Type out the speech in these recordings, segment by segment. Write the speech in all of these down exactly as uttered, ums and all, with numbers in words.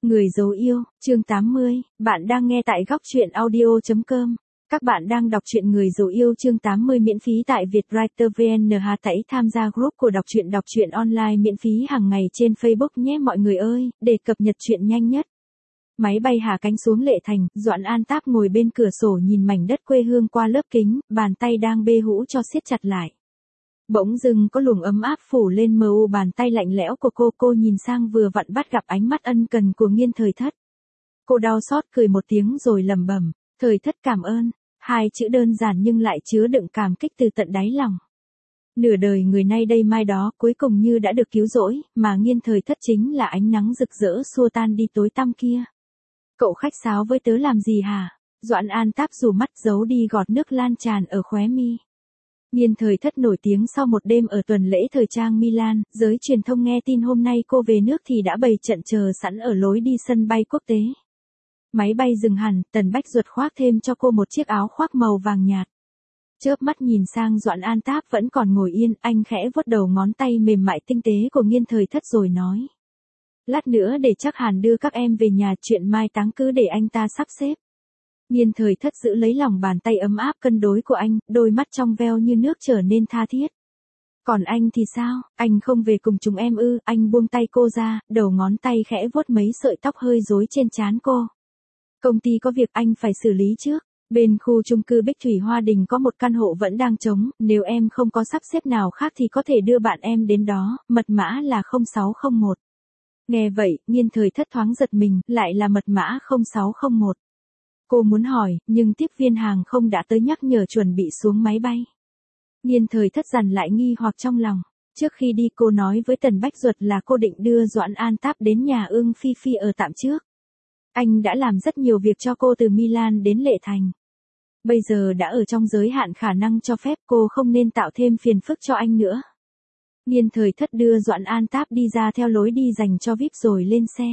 Người dấu yêu, chương tám mươi, bạn đang nghe tại góc truyện audio chấm com. Các bạn đang đọc truyện Người dấu yêu chương tám mươi miễn phí tại Vietwriter vê en. Hãy tham gia group của đọc truyện đọc truyện online miễn phí hàng ngày trên Facebook nhé mọi người ơi, để cập nhật truyện nhanh nhất. Máy bay hạ cánh xuống Lệ Thành, Doãn An Táp ngồi bên cửa sổ nhìn mảnh đất quê hương qua lớp kính, bàn tay đang bê hũ cho siết chặt lại. Bỗng dưng có luồng ấm áp phủ lên mờ u bàn tay lạnh lẽo của cô, cô nhìn sang vừa vặn bắt gặp ánh mắt ân cần của Nghiên Thời Thất. Cô đau xót cười một tiếng rồi lẩm bẩm, Thời Thất cảm ơn, hai chữ đơn giản nhưng lại chứa đựng cảm kích từ tận đáy lòng. Nửa đời người nay đây mai đó cuối cùng như đã được cứu rỗi, mà Nghiên Thời Thất chính là ánh nắng rực rỡ xua tan đi tối tăm kia. Cậu khách sáo với tớ làm gì hả? Doãn An Táp dù mắt giấu đi giọt nước lan tràn ở khóe mi. Nghiên Thời Thất nổi tiếng sau một đêm ở tuần lễ thời trang Milan, giới truyền thông nghe tin hôm nay cô về nước thì đã bày trận chờ sẵn ở lối đi sân bay quốc tế. Máy bay dừng hẳn, Tần Bách Duật khoác thêm cho cô một chiếc áo khoác màu vàng nhạt. Chớp mắt nhìn sang Doãn An Táp vẫn còn ngồi yên, anh khẽ vuốt đầu ngón tay mềm mại tinh tế của Nghiên Thời Thất rồi nói. Lát nữa để chắc Hàn đưa các em về nhà, chuyện mai táng cứ để anh ta sắp xếp. Nghiên Thời Thất giữ lấy lòng bàn tay ấm áp cân đối của anh, đôi mắt trong veo như nước trở nên tha thiết. Còn anh thì sao, anh không về cùng chúng em ư? Anh buông tay cô ra, đầu ngón tay khẽ vuốt mấy sợi tóc hơi rối trên trán cô. Công ty có việc anh phải xử lý trước. Bên khu chung cư Bích Thủy Hoa Đình có một căn hộ vẫn đang trống, nếu em không có sắp xếp nào khác thì có thể đưa bạn em đến đó, mật mã là không sáu không một. Nghe vậy, Nghiên Thời Thất thoáng giật mình, lại là mật mã không sáu không một. Cô muốn hỏi, nhưng tiếp viên hàng không đã tới nhắc nhở chuẩn bị xuống máy bay. Nghiên Thời Thất dằn lại nghi hoặc trong lòng. Trước khi đi cô nói với Tần Bách Duật là cô định đưa Doãn An Táp đến nhà Ưng Phi Phi ở tạm trước. Anh đã làm rất nhiều việc cho cô từ Milan đến Lệ Thành. Bây giờ đã ở trong giới hạn khả năng cho phép, cô không nên tạo thêm phiền phức cho anh nữa. Nghiên Thời Thất đưa Doãn An Táp đi ra theo lối đi dành cho vi ai pi rồi lên xe.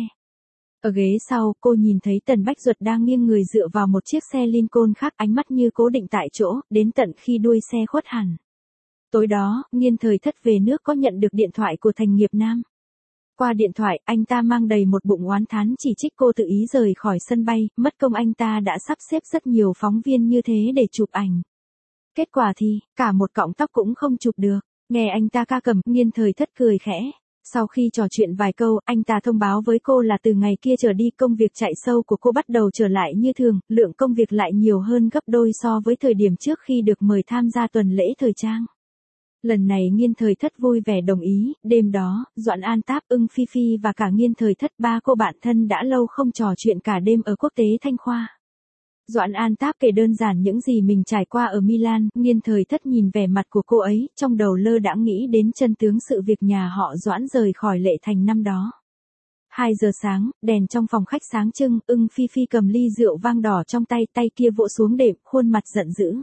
Ở ghế sau, cô nhìn thấy Tần Bách Duật đang nghiêng người dựa vào một chiếc xe Lincoln khác, ánh mắt như cố định tại chỗ, đến tận khi đuôi xe khuất hẳn. Tối đó, Nghiên Thời Thất về nước có nhận được điện thoại của Thành Nghiệp Nam. Qua điện thoại, anh ta mang đầy một bụng oán thán chỉ trích cô tự ý rời khỏi sân bay, mất công anh ta đã sắp xếp rất nhiều phóng viên như thế để chụp ảnh. Kết quả thì, cả một cọng tóc cũng không chụp được. Nghe anh ta ca cầm, Nghiên Thời Thất cười khẽ. Sau khi trò chuyện vài câu, anh ta thông báo với cô là từ ngày kia trở đi công việc chạy sâu của cô bắt đầu trở lại như thường, lượng công việc lại nhiều hơn gấp đôi so với thời điểm trước khi được mời tham gia tuần lễ thời trang. Lần này Nghiên Thời Thất vui vẻ đồng ý, đêm đó, Doãn An Táp, Ưng Phi Phi và cả Nghiên Thời Thất, ba cô bạn thân đã lâu không trò chuyện cả đêm ở quốc tế Thanh Khoa. Doãn An Táp kể đơn giản những gì mình trải qua ở Milan, Nghiên Thời Thất nhìn vẻ mặt của cô ấy, trong đầu lơ đãng nghĩ đến chân tướng sự việc nhà họ Doãn rời khỏi Lệ Thành năm đó. Hai giờ sáng, đèn trong phòng khách sáng trưng, Ưng Phi Phi cầm ly rượu vang đỏ trong tay, tay kia vỗ xuống đệm, khuôn mặt giận dữ.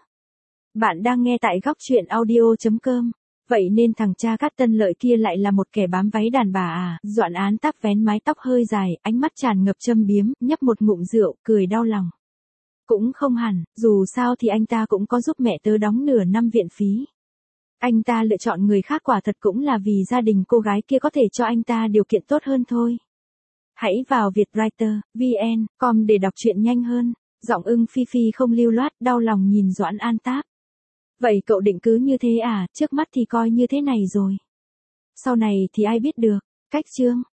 Bạn đang nghe tại góc truyện audio chấm com. Vậy nên thằng cha Cát Tân Lợi kia lại là một kẻ bám váy đàn bà à? Doãn An Táp vén mái tóc hơi dài, ánh mắt tràn ngập châm biếm, nhấp một ngụm rượu, cười đau lòng. Cũng không hẳn, dù sao thì anh ta cũng có giúp mẹ tớ đóng nửa năm viện phí. Anh ta lựa chọn người khác quả thật cũng là vì gia đình cô gái kia có thể cho anh ta điều kiện tốt hơn thôi. Hãy vào Vietwriter vê en chấm com để đọc truyện nhanh hơn. Giọng Ưng Phi Phi không lưu loát, đau lòng nhìn Doãn An Táp. Vậy cậu định cứ như thế à, trước mắt thì coi như thế này rồi. Sau này thì ai biết được. Cách chương.